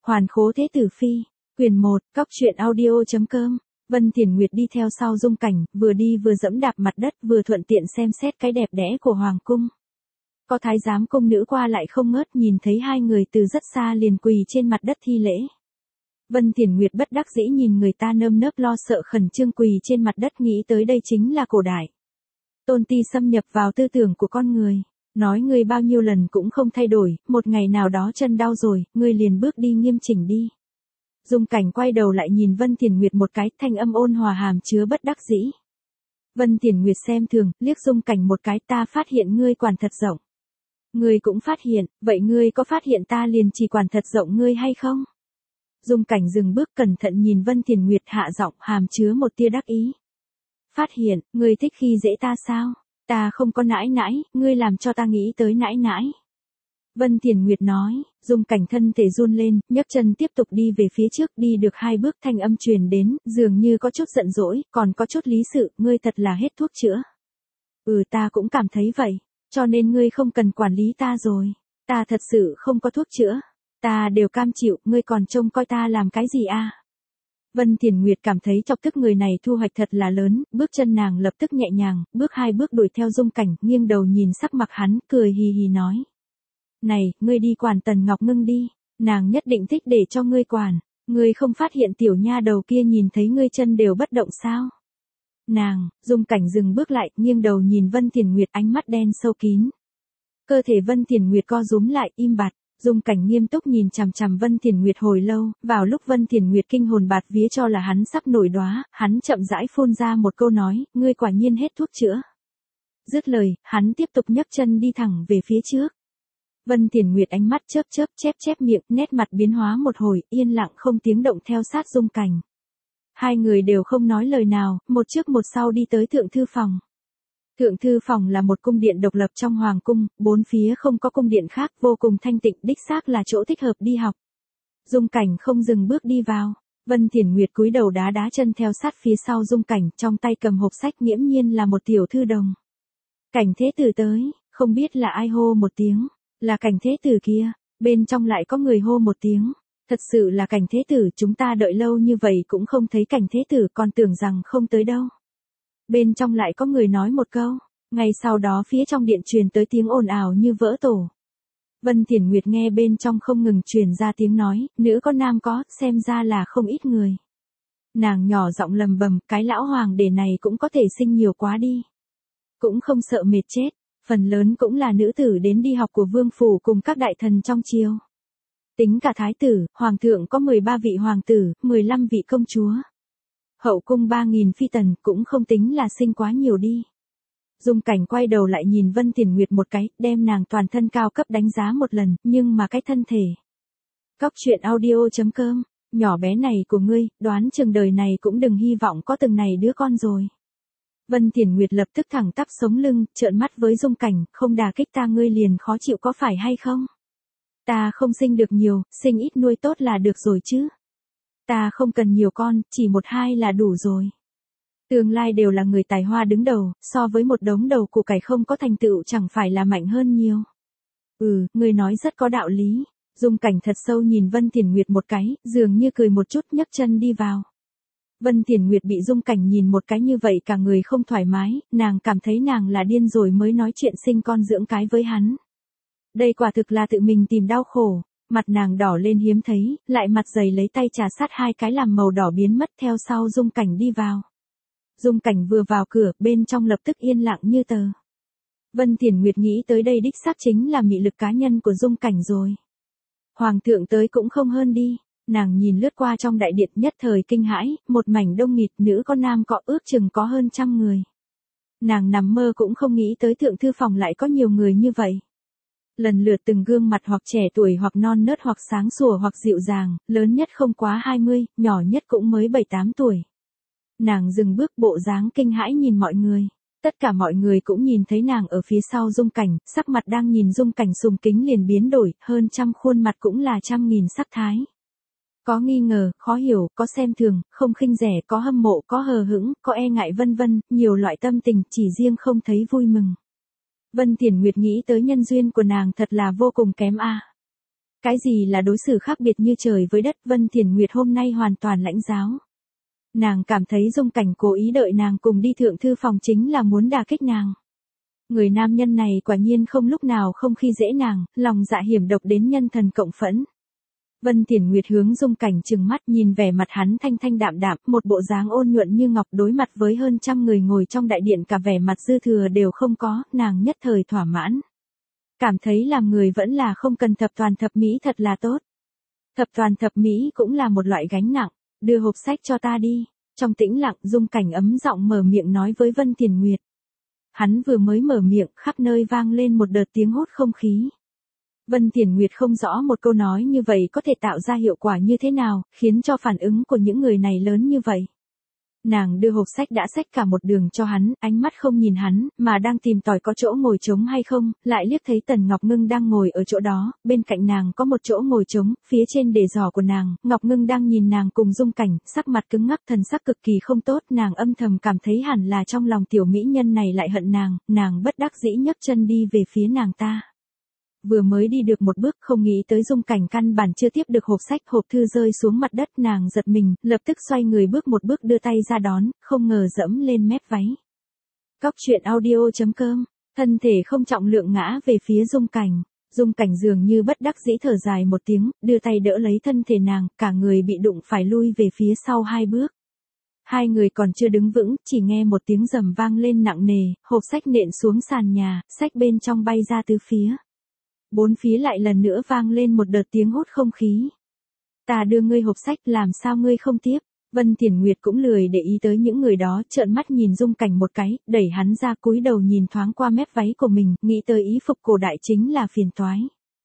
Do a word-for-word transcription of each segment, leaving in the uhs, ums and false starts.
Hoàn khố thế tử phi, quyền một, cóc truyện audio.com. Vân Thiền Nguyệt đi theo sau Dung Cảnh, vừa đi vừa dẫm đạp mặt đất, vừa thuận tiện xem xét cái đẹp đẽ của hoàng cung. Có thái giám cung nữ qua lại không ngớt, nhìn thấy hai người từ rất xa liền quỳ trên mặt đất thi lễ. Vân Thiền Nguyệt bất đắc dĩ nhìn người ta nơm nớp lo sợ khẩn trương quỳ trên mặt đất, nghĩ tới đây chính là cổ đại. Tôn ti xâm nhập vào tư tưởng của con người. Nói ngươi bao nhiêu lần cũng không thay đổi, một ngày nào đó chân đau rồi, ngươi liền bước đi nghiêm chỉnh đi. Dung Cảnh quay đầu lại nhìn Vân Thiền Nguyệt một cái, thanh âm ôn hòa hàm chứa bất đắc dĩ. Vân Thiền Nguyệt xem thường, liếc Dung Cảnh một cái, ta phát hiện ngươi quản thật rộng. Ngươi cũng phát hiện, vậy ngươi có phát hiện ta liền chỉ quản thật rộng ngươi hay không? Dung Cảnh dừng bước cẩn thận nhìn Vân Thiền Nguyệt, hạ giọng hàm chứa một tia đắc ý. Phát hiện, ngươi thích khi dễ ta sao? Ta không có nãi nãi, ngươi làm cho ta nghĩ tới nãi nãi. Vân Thiền Nguyệt nói. Dung Cảnh thân thể run lên, nhấc chân tiếp tục đi về phía trước, đi được hai bước thanh âm truyền đến, dường như có chút giận dỗi, còn có chút lý sự, ngươi thật là hết thuốc chữa. Ừ, ta cũng cảm thấy vậy, cho nên ngươi không cần quản lý ta rồi. Ta thật sự không có thuốc chữa. Ta đều cam chịu, ngươi còn trông coi ta làm cái gì à? Vân Thiền Nguyệt cảm thấy chọc tức người này thu hoạch thật là lớn, bước chân nàng lập tức nhẹ nhàng, bước hai bước đuổi theo Dung Cảnh, nghiêng đầu nhìn sắc mặt hắn, cười hì hì nói. Này, ngươi đi quản Tần Ngọc Ngưng đi, nàng nhất định thích để cho ngươi quản, ngươi không phát hiện tiểu nha đầu kia nhìn thấy ngươi chân đều bất động sao? Nàng, Dung Cảnh dừng bước lại, nghiêng đầu nhìn Vân Thiền Nguyệt, ánh mắt đen sâu kín. Cơ thể Vân Thiền Nguyệt co rúm lại, im bặt. Dung Cảnh nghiêm túc nhìn chằm chằm Vân Thiền Nguyệt hồi lâu, vào lúc Vân Thiền Nguyệt kinh hồn bạt vía cho là hắn sắp nổi đóa, hắn chậm rãi phun ra một câu nói, ngươi quả nhiên hết thuốc chữa. Dứt lời, hắn tiếp tục nhấc chân đi thẳng về phía trước. Vân Thiền Nguyệt ánh mắt chớp chớp, chép chép miệng, nét mặt biến hóa một hồi, yên lặng không tiếng động theo sát Dung Cảnh. Hai người đều không nói lời nào, một trước một sau đi tới thượng thư phòng. Thượng thư phòng là một cung điện độc lập trong hoàng cung, bốn phía không có cung điện khác, vô cùng thanh tịnh, đích xác là chỗ thích hợp đi học. Dung Cảnh không dừng bước đi vào. Vân Thiền Nguyệt cúi đầu đá đá chân theo sát phía sau Dung Cảnh, trong tay cầm hộp sách, nghiễm nhiên là một tiểu thư đồng. Cảnh Thế Tử tới, không biết là ai hô một tiếng, là Cảnh Thế Tử kia, bên trong lại có người hô một tiếng. Thật sự là Cảnh Thế Tử, chúng ta đợi lâu như vậy cũng không thấy Cảnh Thế Tử, còn tưởng rằng không tới đâu. Bên trong lại có người nói một câu, ngay sau đó phía trong điện truyền tới tiếng ồn ào như vỡ tổ. Vân Thiền Nguyệt nghe bên trong không ngừng truyền ra tiếng nói, nữ có nam có, xem ra là không ít người. Nàng nhỏ giọng lầm bầm, cái lão hoàng đế này cũng có thể sinh nhiều quá đi. Cũng không sợ mệt chết, phần lớn cũng là nữ tử đến đi học của vương phủ cùng các đại thần trong triều. Tính cả thái tử, hoàng thượng có mười ba vị hoàng tử, mười lăm vị công chúa. Hậu cung ba nghìn phi tần, cũng không tính là sinh quá nhiều đi. Dung Cảnh quay đầu lại nhìn Vân Thiền Nguyệt một cái, đem nàng toàn thân cao cấp đánh giá một lần, nhưng mà cái thân thể. Cóc truyện audio.com, nhỏ bé này của ngươi, đoán chừng đời này cũng đừng hy vọng có từng này đứa con rồi. Vân Thiền Nguyệt lập tức thẳng tắp sống lưng, trợn mắt với Dung Cảnh, không đả kích ta ngươi liền khó chịu có phải hay không? Ta không sinh được nhiều, sinh ít nuôi tốt là được rồi chứ. Ta không cần nhiều con, chỉ một hai là đủ rồi. Tương lai đều là người tài hoa đứng đầu, so với một đống đầu củ cải không có thành tựu chẳng phải là mạnh hơn nhiều. Ừ, ngươi nói rất có đạo lý. Dung Cảnh thật sâu nhìn Vân Thiền Nguyệt một cái, dường như cười một chút, nhấc chân đi vào. Vân Thiền Nguyệt bị Dung Cảnh nhìn một cái như vậy cả người không thoải mái, nàng cảm thấy nàng là điên rồi mới nói chuyện sinh con dưỡng cái với hắn. Đây quả thực là tự mình tìm đau khổ. Mặt nàng đỏ lên hiếm thấy, lại mặt dày lấy tay trà sát hai cái làm màu đỏ biến mất theo sau Dung Cảnh đi vào. Dung Cảnh vừa vào cửa, bên trong lập tức yên lặng như tờ. Vân Thiền Nguyệt nghĩ tới đây đích xác chính là mị lực cá nhân của Dung Cảnh rồi. Hoàng thượng tới cũng không hơn đi, nàng nhìn lướt qua trong đại điện nhất thời kinh hãi, một mảnh đông nghịt, nữ có nam có, ước chừng có hơn trăm người. Nàng nằm mơ cũng không nghĩ tới thượng thư phòng lại có nhiều người như vậy. Lần lượt từng gương mặt hoặc trẻ tuổi hoặc non nớt hoặc sáng sủa hoặc dịu dàng, lớn nhất không quá hai mươi, nhỏ nhất cũng mới bảy tám tuổi. Nàng dừng bước bộ dáng kinh hãi nhìn mọi người. Tất cả mọi người cũng nhìn thấy nàng ở phía sau Dung Cảnh, sắc mặt đang nhìn Dung Cảnh sùng kính liền biến đổi, hơn trăm khuôn mặt cũng là trăm nghìn sắc thái. Có nghi ngờ, khó hiểu, có xem thường, không khinh rẻ, có hâm mộ, có hờ hững, có e ngại vân vân, nhiều loại tâm tình, chỉ riêng không thấy vui mừng. Vân Thiền Nguyệt nghĩ tới nhân duyên của nàng thật là vô cùng kém a. Cái gì là đối xử khác biệt như trời với đất, Vân Thiền Nguyệt hôm nay hoàn toàn lãnh giáo. Nàng cảm thấy Dung Cảnh cố ý đợi nàng cùng đi thượng thư phòng chính là muốn đả kích nàng. Người nam nhân này quả nhiên không lúc nào không khi dễ nàng, lòng dạ hiểm độc đến nhân thần cộng phẫn. Vân Thiền Nguyệt hướng Dung Cảnh trừng mắt, nhìn vẻ mặt hắn thanh thanh đạm đạm, một bộ dáng ôn nhuận như ngọc, đối mặt với hơn trăm người ngồi trong đại điện cả vẻ mặt dư thừa đều không có, nàng nhất thời thỏa mãn. Cảm thấy làm người vẫn là không cần thập toàn thập mỹ thật là tốt. Thập toàn thập mỹ cũng là một loại gánh nặng, đưa hộp sách cho ta đi. Trong tĩnh lặng, Dung Cảnh ấm giọng mở miệng nói với Vân Thiền Nguyệt. Hắn vừa mới mở miệng, khắp nơi vang lên một đợt tiếng hốt không khí. Vân Thiền Nguyệt không rõ một câu nói như vậy có thể tạo ra hiệu quả như thế nào, khiến cho phản ứng của những người này lớn như vậy. Nàng đưa hộp sách đã xách cả một đường cho hắn, ánh mắt không nhìn hắn, mà đang tìm tòi có chỗ ngồi trống hay không, lại liếc thấy Tần Ngọc Ngưng đang ngồi ở chỗ đó, bên cạnh nàng có một chỗ ngồi trống, phía trên đề giỏ của nàng, Ngọc Ngưng đang nhìn nàng cùng Dung Cảnh, sắc mặt cứng ngắc, thần sắc cực kỳ không tốt, nàng âm thầm cảm thấy hẳn là trong lòng tiểu mỹ nhân này lại hận nàng, nàng bất đắc dĩ nhấc chân đi về phía nàng ta. Vừa mới đi được một bước không nghĩ tới Dung Cảnh căn bản chưa tiếp được hộp sách, hộp thư rơi xuống mặt đất, nàng giật mình, lập tức xoay người bước một bước đưa tay ra đón, không ngờ dẫm lên mép váy. Cóc truyện audio chấm com, thân thể không trọng lượng ngã về phía Dung Cảnh. Dung Cảnh dường như bất đắc dĩ thở dài một tiếng, đưa tay đỡ lấy thân thể nàng, cả người bị đụng phải lui về phía sau hai bước. Hai người còn chưa đứng vững, chỉ nghe một tiếng rầm vang lên nặng nề, hộp sách nện xuống sàn nhà, sách bên trong bay ra tứ phía. Bốn phía lại lần nữa vang lên một đợt tiếng hốt không khí. Ta đưa ngươi hộp sách, làm sao ngươi không tiếp? Vân Thiền Nguyệt cũng lười để ý tới những người đó, trợn mắt nhìn Dung Cảnh một cái, đẩy hắn ra, cúi đầu nhìn thoáng qua mép váy của mình, nghĩ tới ý phục cổ đại chính là phiền toái.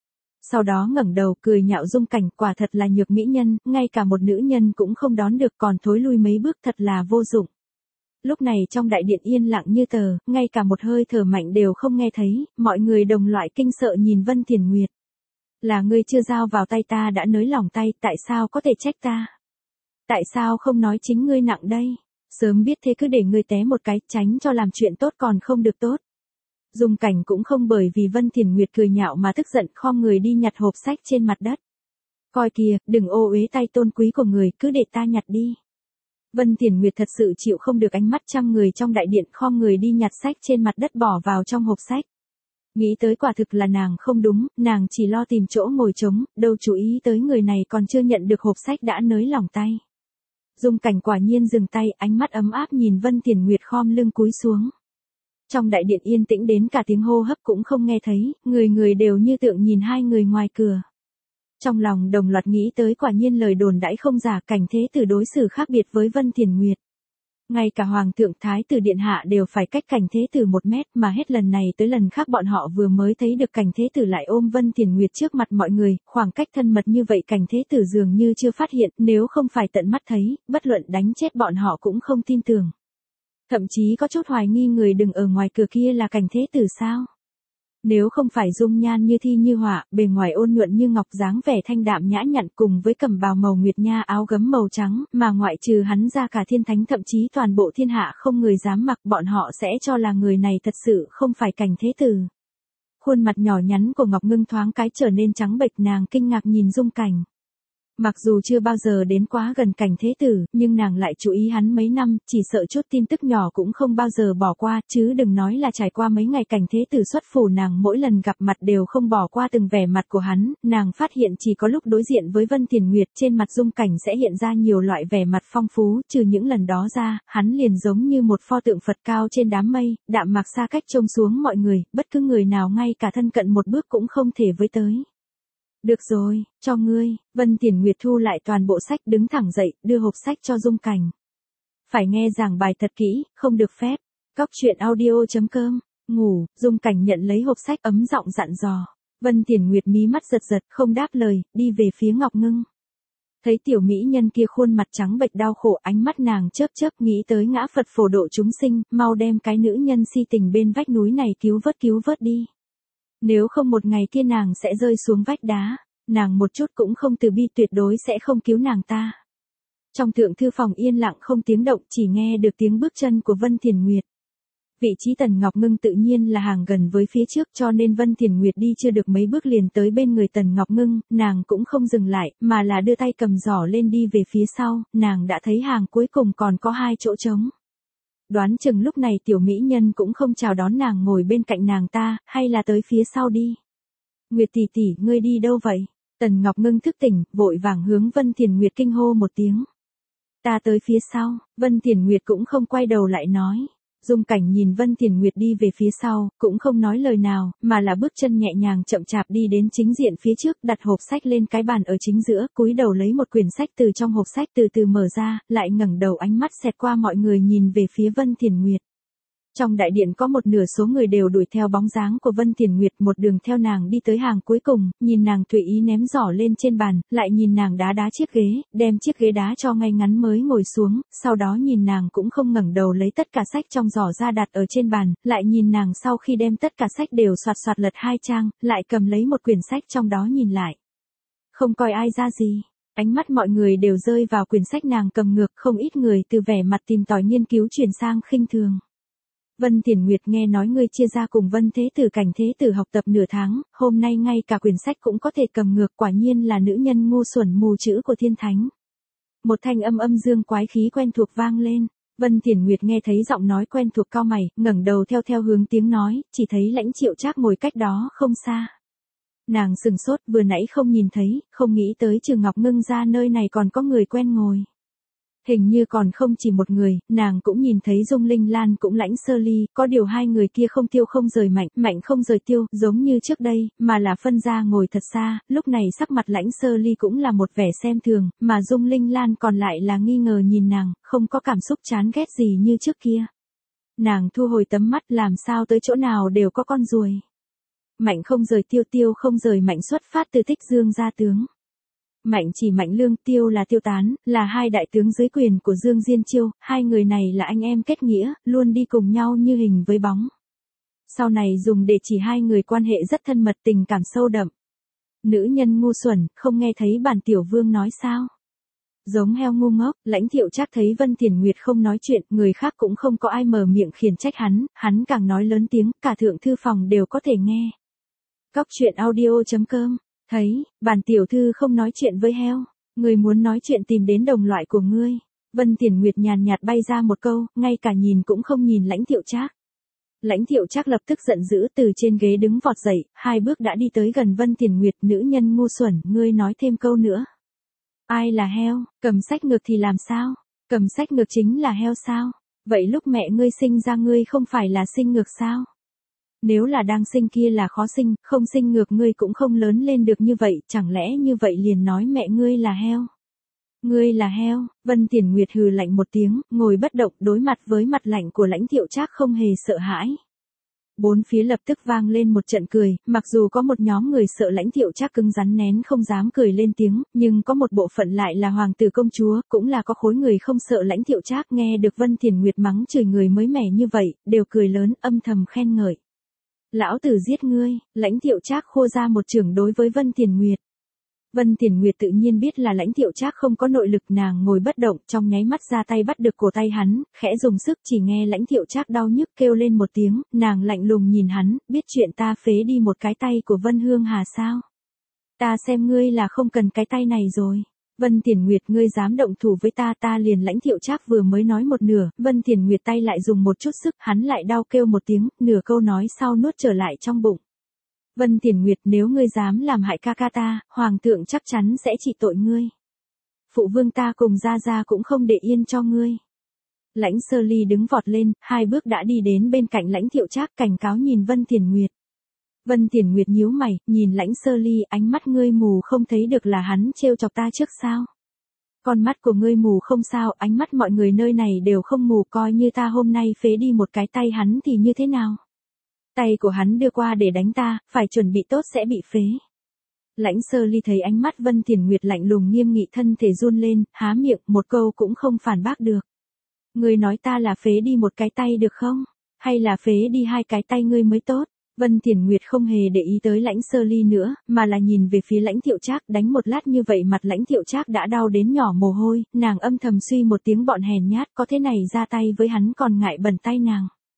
Sau đó ngẩng đầu cười nhạo Dung Cảnh, quả thật là nhược mỹ nhân, ngay cả một nữ nhân cũng không đón được, còn thối lui mấy bước, thật là vô dụng. Lúc này trong đại điện yên lặng như tờ, ngay cả một hơi thở mạnh đều không nghe thấy, mọi người đồng loại kinh sợ nhìn Vân Thiền Nguyệt. Là ngươi chưa giao vào tay ta đã nới lỏng tay, tại sao có thể trách ta? Tại sao không nói chính ngươi nặng đây? Sớm biết thế cứ để ngươi té một cái, tránh cho làm chuyện tốt còn không được tốt. Dung Cảnh cũng không bởi vì Vân Thiền Nguyệt cười nhạo mà tức giận, khom người đi nhặt hộp sách trên mặt đất. Coi kìa, đừng ô uế tay tôn quý của người, cứ để ta nhặt đi. Vân Thiền Nguyệt thật sự chịu không được ánh mắt trăm người trong đại điện, khom người đi nhặt sách trên mặt đất bỏ vào trong hộp sách. Nghĩ tới quả thực là nàng không đúng, nàng chỉ lo tìm chỗ ngồi trống, đâu chú ý tới người này còn chưa nhận được hộp sách đã nới lỏng tay. Dung Cảnh quả nhiên dừng tay, ánh mắt ấm áp nhìn Vân Thiền Nguyệt khom lưng cúi xuống. Trong đại điện yên tĩnh đến cả tiếng hô hấp cũng không nghe thấy, người người đều như tượng nhìn hai người ngoài cửa. Trong lòng đồng loạt nghĩ tới quả nhiên lời đồn đãi không giả, Cảnh Thế Tử đối xử khác biệt với Vân Thiền Nguyệt. Ngay cả Hoàng thượng Thái tử Điện Hạ đều phải cách Cảnh Thế Tử một mét, mà hết lần này tới lần khác bọn họ vừa mới thấy được Cảnh Thế Tử lại ôm Vân Thiền Nguyệt trước mặt mọi người, khoảng cách thân mật như vậy Cảnh Thế Tử dường như chưa phát hiện, nếu không phải tận mắt thấy, bất luận đánh chết bọn họ cũng không tin tưởng. Thậm chí có chút hoài nghi người đứng ở ngoài cửa kia là Cảnh Thế Tử sao? Nếu không phải dung nhan như thi như họa, bề ngoài ôn nhuận như ngọc, dáng vẻ thanh đạm nhã nhặn cùng với cẩm bào màu nguyệt nha, áo gấm màu trắng, mà ngoại trừ hắn ra cả thiên thánh thậm chí toàn bộ thiên hạ không người dám mặc, bọn họ sẽ cho là người này thật sự không phải Cảnh Thế Tử. Khuôn mặt nhỏ nhắn của Ngọc Ngưng thoáng cái trở nên trắng bệch, nàng kinh ngạc nhìn Dung Cảnh. Mặc dù chưa bao giờ đến quá gần Cảnh Thế Tử, nhưng nàng lại chú ý hắn mấy năm, chỉ sợ chút tin tức nhỏ cũng không bao giờ bỏ qua, chứ đừng nói là trải qua mấy ngày Cảnh Thế Tử xuất phủ, nàng mỗi lần gặp mặt đều không bỏ qua từng vẻ mặt của hắn, nàng phát hiện chỉ có lúc đối diện với Vân Thiền Nguyệt trên mặt Dung Cảnh sẽ hiện ra nhiều loại vẻ mặt phong phú, trừ những lần đó ra, hắn liền giống như một pho tượng Phật cao trên đám mây, đạm mạc xa cách trông xuống mọi người, bất cứ người nào ngay cả thân cận một bước cũng không thể với tới. Được rồi, cho ngươi. Vân Thiền Nguyệt thu lại toàn bộ sách, đứng thẳng dậy, đưa hộp sách cho Dung Cảnh. Phải nghe giảng bài thật kỹ, không được phép. Cóc truyện audio chấm com, ngủ, Dung Cảnh nhận lấy hộp sách, ấm giọng dặn dò. Vân Thiền Nguyệt mí mắt giật giật, không đáp lời, đi về phía Ngọc Ngưng. Thấy tiểu mỹ nhân kia khuôn mặt trắng bệch đau khổ, ánh mắt nàng chớp chớp, nghĩ tới ngã Phật phổ độ chúng sinh, mau đem cái nữ nhân si tình bên vách núi này cứu vớt cứu vớt đi. Nếu không một ngày kia nàng sẽ rơi xuống vách đá, nàng một chút cũng không từ bi, tuyệt đối sẽ không cứu nàng ta. Trong thượng thư phòng yên lặng không tiếng động, chỉ nghe được tiếng bước chân của Vân Thiền Nguyệt. Vị trí Tần Ngọc Ngưng tự nhiên là hàng gần với phía trước cho nên Vân Thiền Nguyệt đi chưa được mấy bước liền tới bên người Tần Ngọc Ngưng, nàng cũng không dừng lại, mà là đưa tay cầm giỏ lên đi về phía sau, nàng đã thấy hàng cuối cùng còn có hai chỗ trống. Đoán chừng lúc này tiểu mỹ nhân cũng không chào đón nàng ngồi bên cạnh nàng ta, hay là tới phía sau đi. Nguyệt tỷ tỷ, ngươi đi đâu vậy? Tần Ngọc Ngưng thức tỉnh, vội vàng hướng Vân Thiền Nguyệt kinh hô một tiếng. Ta tới phía sau, Vân Thiền Nguyệt cũng không quay đầu lại nói. Dung Cảnh nhìn Vân Thiền Nguyệt đi về phía sau, cũng không nói lời nào, mà là bước chân nhẹ nhàng chậm chạp đi đến chính diện phía trước, đặt hộp sách lên cái bàn ở chính giữa, cúi đầu lấy một quyển sách từ trong hộp sách từ từ mở ra, lại ngẩng đầu ánh mắt xẹt qua mọi người nhìn về phía Vân Thiền Nguyệt. Trong đại điện có một nửa số người đều đuổi theo bóng dáng của Vân Thiền Nguyệt, một đường theo nàng đi tới hàng cuối cùng, nhìn nàng tùy ý ném giỏ lên trên bàn, lại nhìn nàng đá đá chiếc ghế, đem chiếc ghế đá cho ngay ngắn mới ngồi xuống, sau đó nhìn nàng cũng không ngẩng đầu lấy tất cả sách trong giỏ ra đặt ở trên bàn, lại nhìn nàng sau khi đem tất cả sách đều soạt soạt lật hai trang, lại cầm lấy một quyển sách trong đó nhìn lại. Không coi ai ra gì. Ánh mắt mọi người đều rơi vào quyển sách nàng cầm ngược, không ít người từ vẻ mặt tìm tòi nghiên cứu chuyển sang khinh thường. Vân Thiền Nguyệt, nghe nói ngươi chia ra cùng Vân Thế Tử Cảnh Thế Tử học tập nửa tháng, hôm nay ngay cả quyển sách cũng có thể cầm ngược, quả nhiên là nữ nhân ngu xuẩn mù chữ của thiên thánh. Một thanh âm âm dương quái khí quen thuộc vang lên. Vân Thiền Nguyệt nghe thấy giọng nói quen thuộc cau mày, ngẩng đầu theo theo hướng tiếng nói, chỉ thấy Lãnh Triệu Trác ngồi cách đó không xa. Nàng sừng sốt, vừa nãy không nhìn thấy, không nghĩ tới Trừ Ngọc Ngưng ra nơi này còn có người quen ngồi. Hình như còn không chỉ một người, nàng cũng nhìn thấy Dung Linh Lan cũng Lãnh Sơ Ly, có điều hai người kia không tiêu không rời Mạnh, Mạnh không rời tiêu, giống như trước đây, mà là phân ra ngồi thật xa, lúc này sắc mặt Lãnh Sơ Ly cũng là một vẻ xem thường, mà Dung Linh Lan còn lại là nghi ngờ nhìn nàng, không có cảm xúc chán ghét gì như trước kia. Nàng thu hồi tấm mắt, làm sao tới chỗ nào đều có con ruồi. Mạnh không rời tiêu, tiêu không rời Mạnh xuất phát từ Tích Dương gia tướng. Mạnh chỉ Mạnh Lương, Tiêu là Tiêu Tán, là hai đại tướng dưới quyền của Dương Diên Chiêu, hai người này là anh em kết nghĩa, luôn đi cùng nhau như hình với bóng. Sau này dùng để chỉ hai người quan hệ rất thân mật, tình cảm sâu đậm. Nữ nhân ngu xuẩn, không nghe thấy bản tiểu vương nói sao? Giống heo ngu ngốc, Lãnh Thiệu Trác thấy Vân Thiền Nguyệt không nói chuyện, người khác cũng không có ai mở miệng khiển trách hắn, hắn càng nói lớn tiếng, cả thượng thư phòng đều có thể nghe. Cóc truyện audio chấm com. Thấy, bản tiểu thư không nói chuyện với heo, người muốn nói chuyện tìm đến đồng loại của ngươi. Vân Thiền Nguyệt nhàn nhạt bay ra một câu, ngay cả nhìn cũng không nhìn Lãnh Thiệu Trác. Lãnh Thiệu Trác lập tức giận dữ, từ trên ghế đứng vọt dậy, hai bước đã đi tới gần Vân Thiền Nguyệt, nữ nhân ngu xuẩn, ngươi nói thêm câu nữa. Ai là heo, cầm sách ngược thì làm sao? Cầm sách ngược chính là heo sao? Vậy lúc mẹ ngươi sinh ra ngươi không phải là sinh ngược sao? Nếu là đang sinh kia là khó sinh, không sinh ngược ngươi cũng không lớn lên được như vậy, chẳng lẽ như vậy liền nói mẹ ngươi là heo? Ngươi là heo, Vân Thiền Nguyệt hừ lạnh một tiếng, ngồi bất động, đối mặt với mặt lạnh của Lãnh Thiệu Trác không hề sợ hãi. Bốn phía lập tức vang lên một trận cười, mặc dù có một nhóm người sợ Lãnh Thiệu Trác cứng rắn nén không dám cười lên tiếng, nhưng có một bộ phận lại là hoàng tử công chúa, cũng là có khối người không sợ Lãnh Thiệu Trác, nghe được Vân Thiền Nguyệt mắng chửi người mới mẻ như vậy, đều cười lớn, âm thầm khen ngợi. Lão tử giết ngươi, Lãnh Thiệu Trác khô ra một chưởng đối với Vân Thiền Nguyệt. Vân Thiền Nguyệt tự nhiên biết là Lãnh Thiệu Trác không có nội lực, nàng ngồi bất động, trong nháy mắt ra tay bắt được cổ tay hắn, khẽ dùng sức, chỉ nghe Lãnh Thiệu Trác đau nhức kêu lên một tiếng, nàng lạnh lùng nhìn hắn, biết chuyện ta phế đi một cái tay của Vân Hương Hà sao? Ta xem ngươi là không cần cái tay này rồi. Vân Thiền Nguyệt, ngươi dám động thủ với ta, ta liền. Lãnh Thiệu Trác vừa mới nói một nửa, Vân Thiền Nguyệt tay lại dùng một chút sức, hắn lại đau kêu một tiếng, nửa câu nói sau nuốt trở lại trong bụng. Vân Thiền Nguyệt, nếu ngươi dám làm hại ca ca ta, hoàng thượng chắc chắn sẽ trị tội ngươi. Phụ vương ta cùng gia gia cũng không để yên cho ngươi. Lãnh Sơ Ly đứng vọt lên, hai bước đã đi đến bên cạnh Lãnh Thiệu Trác, cảnh cáo nhìn Vân Thiền Nguyệt. Vân Thiền Nguyệt nhíu mày, nhìn Lãnh Sơ Ly, ánh mắt ngươi mù không thấy được là hắn trêu chọc ta trước sao? Con mắt của ngươi mù không sao, ánh mắt mọi người nơi này đều không mù, coi như ta hôm nay phế đi một cái tay hắn thì như thế nào? Tay của hắn đưa qua để đánh ta, phải chuẩn bị tốt sẽ bị phế. Lãnh Sơ Ly thấy ánh mắt Vân Thiền Nguyệt lạnh lùng nghiêm nghị, thân thể run lên, há miệng, một câu cũng không phản bác được. Ngươi nói ta là phế đi một cái tay được không? Hay là phế đi hai cái tay ngươi mới tốt? Vân Thiền Nguyệt không hề để ý tới Lãnh Sơ Ly nữa, mà là nhìn về phía Lãnh Thiệu Trác, đánh một lát như vậy mặt Lãnh Thiệu Trác đã đau đến nhỏ mồ hôi, nàng âm thầm suy một tiếng, bọn hèn nhát có thế này ra tay với hắn còn ngại bẩn tay nàng.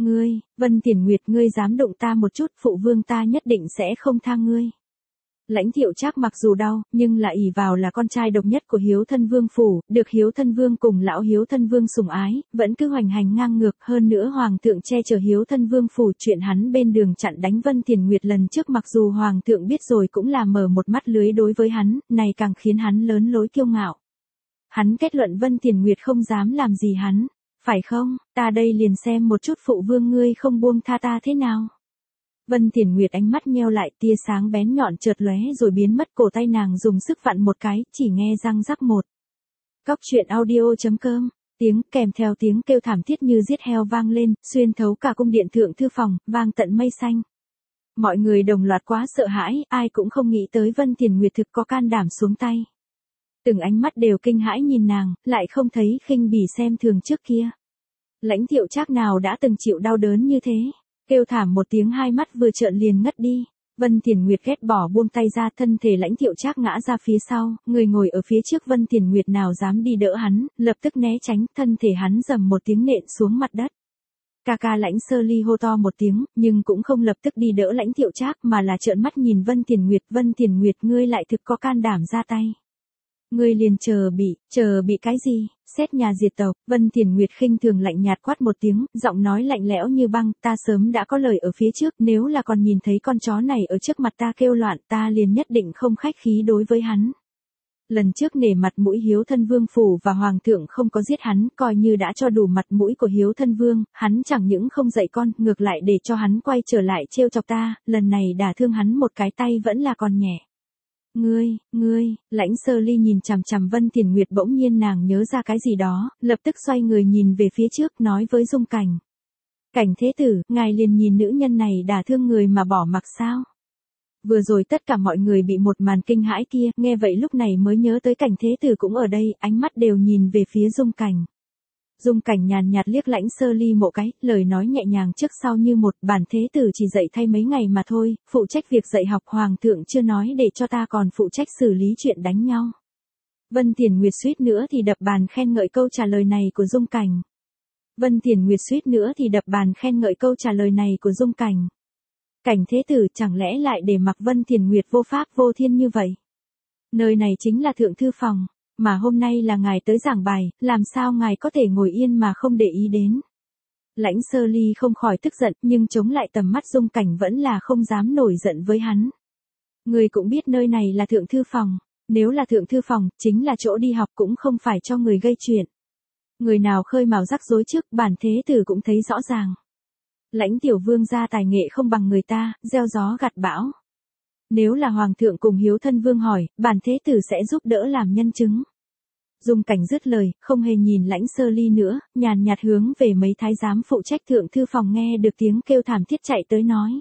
Ngươi, Vân Tiền Nguyệt, ngươi dám đụng ta một chút, phụ vương ta nhất định sẽ không tha ngươi. Lãnh Thiệu Trác mặc dù đau, nhưng lại ỷ vào là con trai độc nhất của Hiếu Thân Vương phủ, được Hiếu Thân Vương cùng lão Hiếu Thân Vương sủng ái, vẫn cứ hoành hành ngang ngược, hơn nữa hoàng thượng che chở Hiếu Thân Vương phủ, chuyện hắn bên đường chặn đánh Vân Tiền Nguyệt lần trước mặc dù hoàng thượng biết rồi cũng là mở một mắt lưới đối với hắn, này càng khiến hắn lớn lối kiêu ngạo. Hắn kết luận Vân Tiền Nguyệt không dám làm gì hắn, phải không, ta đây liền xem một chút phụ vương ngươi không buông tha ta thế nào. Vân Tiền Nguyệt ánh mắt nheo lại, tia sáng bén nhọn chợt lóe rồi biến mất, cổ tay nàng dùng sức vặn một cái, chỉ nghe răng rắc một. Cóc truyện audio.com, tiếng kèm theo tiếng kêu thảm thiết như giết heo vang lên, xuyên thấu cả cung điện thượng thư phòng, vang tận mây xanh. Mọi người đồng loạt quá sợ hãi, ai cũng không nghĩ tới Vân Tiền Nguyệt thực có can đảm xuống tay. Từng ánh mắt đều kinh hãi nhìn nàng, lại không thấy khinh bỉ xem thường trước kia. Lãnh Thiệu Trác nào đã từng chịu đau đớn như thế, kêu thảm một tiếng hai mắt vừa trợn liền ngất đi. Vân Tiền Nguyệt ghét bỏ buông tay ra, thân thể Lãnh Thiệu Trác ngã ra phía sau, người ngồi ở phía trước Vân Tiền Nguyệt nào dám đi đỡ hắn, lập tức né tránh, thân thể hắn rầm một tiếng nện xuống mặt đất. Ca ca Lãnh Sơ Ly hô to một tiếng, nhưng cũng không lập tức đi đỡ Lãnh Thiệu Trác mà là trợn mắt nhìn Vân Tiền Nguyệt. Vân Tiền Nguyệt, ngươi lại thực có can đảm ra tay. Ngươi liền chờ bị, chờ bị cái gì, xét nhà diệt tộc. Vân Tiền Nguyệt khinh thường lạnh nhạt quát một tiếng, giọng nói lạnh lẽo như băng, ta sớm đã có lời ở phía trước, nếu là còn nhìn thấy con chó này ở trước mặt ta kêu loạn, ta liền nhất định không khách khí đối với hắn. Lần trước nể mặt mũi Hiếu Thân Vương phủ và hoàng thượng không có giết hắn, coi như đã cho đủ mặt mũi của Hiếu Thân Vương, hắn chẳng những không dạy con, ngược lại để cho hắn quay trở lại trêu chọc ta, lần này đả thương hắn một cái tay vẫn là còn nhẹ. Ngươi, ngươi, Lãnh Sơ Ly nhìn chằm chằm Vân Tiền Nguyệt, bỗng nhiên nàng nhớ ra cái gì đó, lập tức xoay người nhìn về phía trước, nói với Dung Cảnh. Cảnh thế tử, ngài liền nhìn nữ nhân này đả thương người mà bỏ mặc sao? Vừa rồi tất cả mọi người bị một màn kinh hãi kia, nghe vậy lúc này mới nhớ tới Cảnh thế tử cũng ở đây, ánh mắt đều nhìn về phía Dung Cảnh. Dung Cảnh nhàn nhạt liếc Lãnh Sơ Ly một cái, lời nói nhẹ nhàng trước sau như một, bản thế tử chỉ dạy thay mấy ngày mà thôi, phụ trách việc dạy học, hoàng thượng chưa nói để cho ta còn phụ trách xử lý chuyện đánh nhau. Vân Tiền Nguyệt suýt nữa thì đập bàn khen ngợi câu trả lời này của Dung Cảnh. Vân Tiền Nguyệt suýt nữa thì đập bàn khen ngợi câu trả lời này của Dung Cảnh. Cảnh thế tử chẳng lẽ lại để mặc Vân Tiền Nguyệt vô pháp vô thiên như vậy? Nơi này chính là thượng thư phòng. Mà hôm nay là ngài tới giảng bài, làm sao ngài có thể ngồi yên mà không để ý đến. Lãnh Sơ Ly không khỏi tức giận, nhưng chống lại tầm mắt Dung Cảnh vẫn là không dám nổi giận với hắn. Người cũng biết nơi này là thượng thư phòng, nếu là thượng thư phòng, chính là chỗ đi học cũng không phải cho người gây chuyện. Người nào khơi mào rắc rối trước, bản thế tử cũng thấy rõ ràng. Lãnh tiểu vương gia tài nghệ không bằng người ta, gieo gió gặt bão. Nếu là hoàng thượng cùng Hiếu Thân Vương hỏi, bản thế tử sẽ giúp đỡ làm nhân chứng. Dung Cảnh dứt lời, không hề nhìn Lãnh Sơ Ly nữa, nhàn nhạt hướng về mấy thái giám phụ trách thượng thư phòng nghe được tiếng kêu thảm thiết chạy tới nói.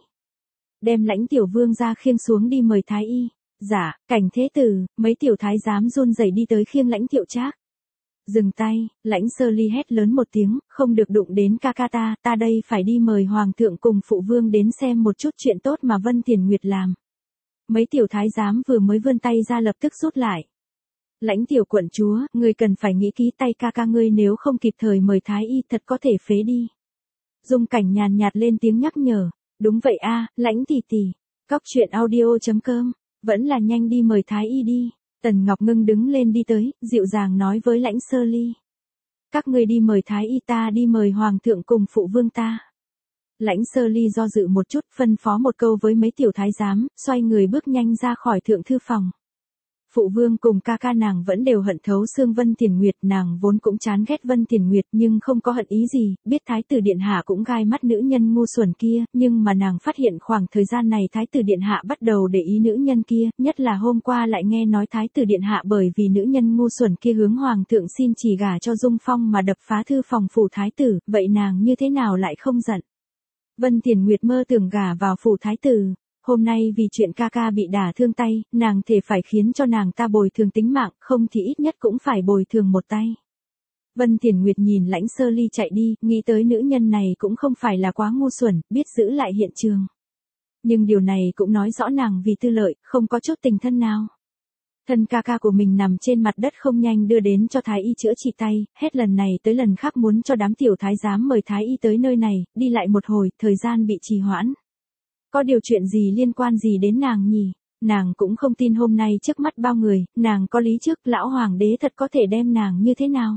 Đem Lãnh tiểu vương ra khiêng xuống đi mời thái y. Dạ, Cảnh thế tử, mấy tiểu thái giám run rẩy đi tới khiêng Lãnh Thiệu Trác. Dừng tay, Lãnh Sơ Ly hét lớn một tiếng, không được đụng đến ca ca ta, ta đây phải đi mời hoàng thượng cùng phụ vương đến xem một chút chuyện tốt mà Vân Tiền Nguyệt làm. Mấy tiểu thái giám vừa mới vươn tay ra lập tức rút lại. Lãnh tiểu quận chúa, ngươi cần phải nghĩ kỹ, tay ca ca ngươi nếu không kịp thời mời thái y thật có thể phế đi. Dung Cảnh nhàn nhạt lên tiếng nhắc nhở. Đúng vậy a, Lãnh tỷ tỷ. Cóc truyện audio.com, vẫn là nhanh đi mời thái y đi. Tần Ngọc Ngưng đứng lên đi tới, dịu dàng nói với Lãnh Sơ Ly. Các ngươi đi mời thái y, ta đi mời hoàng thượng cùng phụ vương ta. Lãnh Sơ Ly do dự một chút, phân phó một câu với mấy tiểu thái giám, xoay người bước nhanh ra khỏi thượng thư phòng. Phụ vương cùng ca ca nàng vẫn đều hận thấu xương Vân Tiền Nguyệt, nàng vốn cũng chán ghét Vân Tiền Nguyệt nhưng không có hận ý gì, biết thái tử điện hạ cũng gai mắt nữ nhân ngu xuẩn kia, nhưng mà nàng phát hiện khoảng thời gian này thái tử điện hạ bắt đầu để ý nữ nhân kia, nhất là hôm qua lại nghe nói thái tử điện hạ bởi vì nữ nhân ngu xuẩn kia hướng hoàng thượng xin chỉ gả cho Dung Phong mà đập phá thư phòng phủ thái tử, vậy nàng như thế nào lại không giận? Vân Tiền Nguyệt mơ tưởng gả vào phủ thái tử. Hôm nay vì chuyện ca ca bị đả thương tay, nàng thể phải khiến cho nàng ta bồi thường tính mạng, không thì ít nhất cũng phải bồi thường một tay. Vân Tiền Nguyệt nhìn Lãnh Sơ Ly chạy đi, nghĩ tới nữ nhân này cũng không phải là quá ngu xuẩn, biết giữ lại hiện trường. Nhưng điều này cũng nói rõ nàng vì tư lợi, không có chút tình thân nào. Thân ca ca của mình nằm trên mặt đất không nhanh đưa đến cho thái y chữa trị tay, hết lần này tới lần khác muốn cho đám tiểu thái giám mời thái y tới nơi này, đi lại một hồi, thời gian bị trì hoãn. Có điều chuyện gì liên quan gì đến nàng nhỉ? Nàng cũng không tin hôm nay trước mắt bao người, nàng có lý trước lão hoàng đế thật có thể đem nàng như thế nào.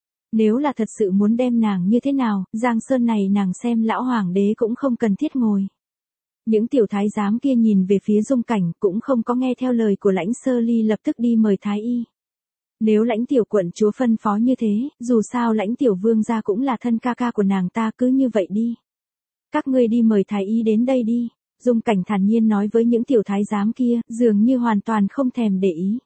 Nếu là thật sự muốn đem nàng như thế nào, Giang Sơn này nàng xem lão hoàng đế cũng không cần thiết ngồi. Những tiểu thái giám kia nhìn về phía Dung Cảnh cũng không có nghe theo lời của Lãnh Sơ Ly lập tức đi mời thái y. Nếu Lãnh tiểu quận chúa phân phó như thế, dù sao Lãnh tiểu vương gia cũng là thân ca ca của nàng ta, cứ như vậy đi. Các ngươi đi mời thái y đến đây đi. Dung Cảnh thản nhiên nói với những tiểu thái giám kia, dường như hoàn toàn không thèm để ý.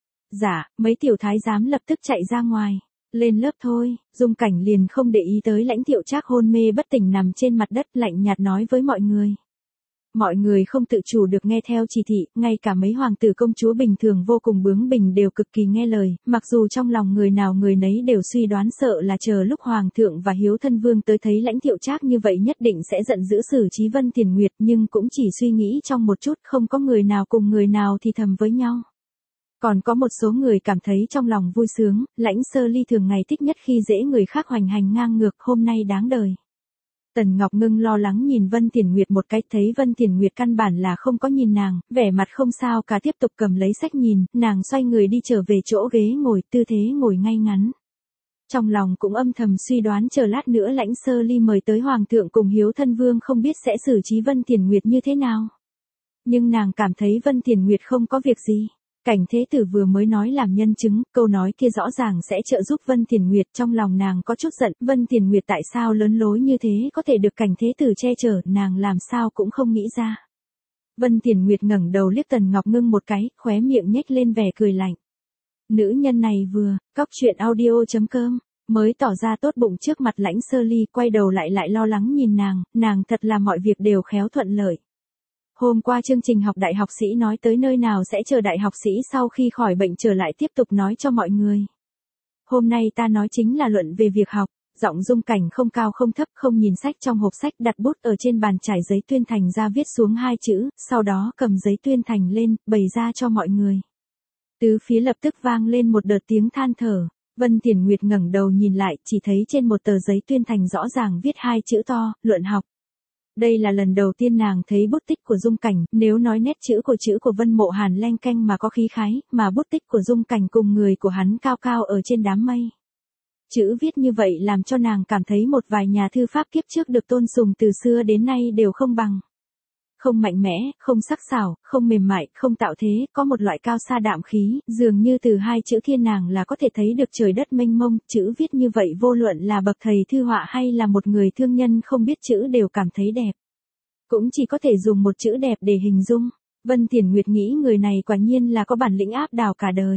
Dạ, mấy tiểu thái giám lập tức chạy ra ngoài. Lên lớp thôi, Dung Cảnh liền không để ý tới Lãnh Thiệu Trác hôn mê bất tỉnh nằm trên mặt đất, lạnh nhạt nói với mọi người. Mọi người không tự chủ được nghe theo chỉ thị, ngay cả mấy hoàng tử công chúa bình thường vô cùng bướng bỉnh đều cực kỳ nghe lời, mặc dù trong lòng người nào người nấy đều suy đoán sợ là chờ lúc hoàng thượng và hiếu thân vương tới thấy Lãnh Thiệu Trác như vậy nhất định sẽ giận dữ xử trí Vân Tiền Nguyệt, nhưng cũng chỉ suy nghĩ trong một chút, không có người nào cùng người nào thì thầm với nhau. Còn có một số người cảm thấy trong lòng vui sướng, Lãnh Sơ Ly thường ngày thích nhất khi dễ người khác hoành hành ngang ngược, hôm nay đáng đời. Tần Ngọc Ngưng lo lắng nhìn Vân Tiền Nguyệt một cái, thấy Vân Tiền Nguyệt căn bản là không có nhìn nàng, vẻ mặt không sao cả tiếp tục cầm lấy sách nhìn, nàng xoay người đi trở về chỗ ghế ngồi, tư thế ngồi ngay ngắn. Trong lòng cũng âm thầm suy đoán chờ lát nữa Lãnh Sơ Ly mời tới Hoàng thượng cùng hiếu thân vương không biết sẽ xử trí Vân Tiền Nguyệt như thế nào. Nhưng nàng cảm thấy Vân Tiền Nguyệt không có việc gì. Cảnh Thế Tử vừa mới nói làm nhân chứng, câu nói kia rõ ràng sẽ trợ giúp Vân Tiền Nguyệt, trong lòng nàng có chút giận, Vân Tiền Nguyệt tại sao lớn lối như thế có thể được Cảnh Thế Tử che chở, nàng làm sao cũng không nghĩ ra. Vân Tiền Nguyệt ngẩng đầu liếc Tần Ngọc Ngưng một cái, khóe miệng nhếch lên vẻ cười lạnh. Nữ nhân này vừa, cóc truyện audio chấm com, mới tỏ ra tốt bụng trước mặt Lãnh Sơ Ly, quay đầu lại lại lo lắng nhìn nàng, nàng thật là mọi việc đều khéo thuận lợi. Hôm qua chương trình học đại học sĩ nói tới nơi nào sẽ chờ đại học sĩ sau khi khỏi bệnh trở lại tiếp tục nói cho mọi người. Hôm nay ta nói chính là luận về việc học, giọng Dung Cảnh không cao không thấp, không nhìn sách trong hộp sách, đặt bút ở trên bàn trải giấy tuyên thành ra viết xuống hai chữ, sau đó cầm giấy tuyên thành lên, bày ra cho mọi người. Tứ phía lập tức vang lên một đợt tiếng than thở. Vân Tiền Nguyệt ngẩng đầu nhìn lại, chỉ thấy trên một tờ giấy tuyên thành rõ ràng viết hai chữ to, luận học. Đây là lần đầu tiên nàng thấy bút tích của Dung Cảnh, nếu nói nét chữ của chữ của Vân Mộ Hàn leng keng mà có khí khái, mà bút tích của Dung Cảnh cùng người của hắn cao cao ở trên đám mây. Chữ viết như vậy làm cho nàng cảm thấy một vài nhà thư pháp kiếp trước được tôn sùng từ xưa đến nay đều không bằng. Không mạnh mẽ, không sắc sảo, không mềm mại, không tạo thế, có một loại cao xa đạm khí, dường như từ hai chữ kia nàng là có thể thấy được trời đất mênh mông, chữ viết như vậy vô luận là bậc thầy thư họa hay là một người thương nhân không biết chữ đều cảm thấy đẹp. Cũng chỉ có thể dùng một chữ đẹp để hình dung. Vân Tiền Nguyệt nghĩ người này quả nhiên là có bản lĩnh áp đảo cả đời.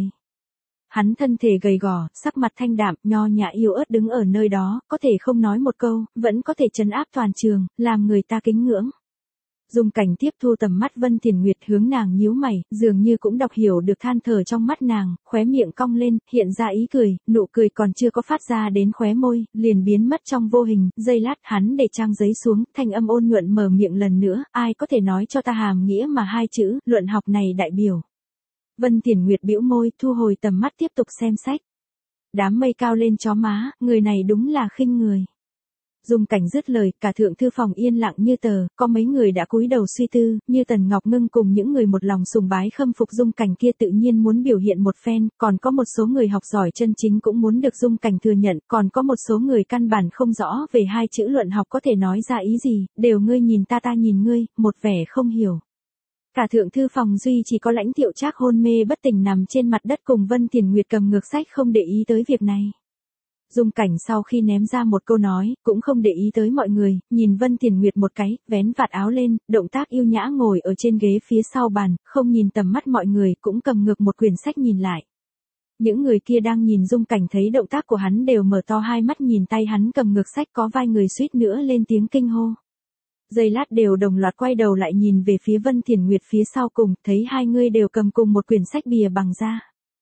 Hắn thân thể gầy gò, sắc mặt thanh đạm, nho nhã yếu ớt đứng ở nơi đó, có thể không nói một câu, vẫn có thể trấn áp toàn trường, làm người ta kính ngưỡng. Dung Cảnh tiếp thu tầm mắt Vân Tiền Nguyệt, hướng nàng nhíu mày, dường như cũng đọc hiểu được than thở trong mắt nàng, khóe miệng cong lên, hiện ra ý cười, nụ cười còn chưa có phát ra đến khóe môi, liền biến mất trong vô hình, giây lát hắn để trang giấy xuống, thanh âm ôn nhuận mở miệng lần nữa, ai có thể nói cho ta hàm nghĩa mà hai chữ, luận học này đại biểu. Vân Tiền Nguyệt bĩu môi, thu hồi tầm mắt tiếp tục xem sách. Đám mây cao lên chó má, người này đúng là khinh người. Dung Cảnh dứt lời, cả thượng thư phòng yên lặng như tờ, có mấy người đã cúi đầu suy tư, như Tần Ngọc Ngưng cùng những người một lòng sùng bái khâm phục Dung Cảnh kia tự nhiên muốn biểu hiện một phen, còn có một số người học giỏi chân chính cũng muốn được Dung Cảnh thừa nhận, còn có một số người căn bản không rõ về hai chữ luận học có thể nói ra ý gì, đều ngươi nhìn ta ta nhìn ngươi, một vẻ không hiểu. Cả thượng thư phòng duy chỉ có Lãnh Thiệu Trác hôn mê bất tỉnh nằm trên mặt đất cùng Vân Tiền Nguyệt cầm ngược sách không để ý tới việc này. Dung Cảnh sau khi ném ra một câu nói, cũng không để ý tới mọi người, nhìn Vân Tiền Nguyệt một cái, vén vạt áo lên, động tác yêu nhã ngồi ở trên ghế phía sau bàn, không nhìn tầm mắt mọi người, cũng cầm ngược một quyển sách nhìn lại. Những người kia đang nhìn Dung Cảnh thấy động tác của hắn đều mở to hai mắt nhìn tay hắn cầm ngược sách, có vài người suýt nữa lên tiếng kinh hô. Giây lát đều đồng loạt quay đầu lại nhìn về phía Vân Tiền Nguyệt phía sau cùng, thấy hai người đều cầm cùng một quyển sách bìa bằng da.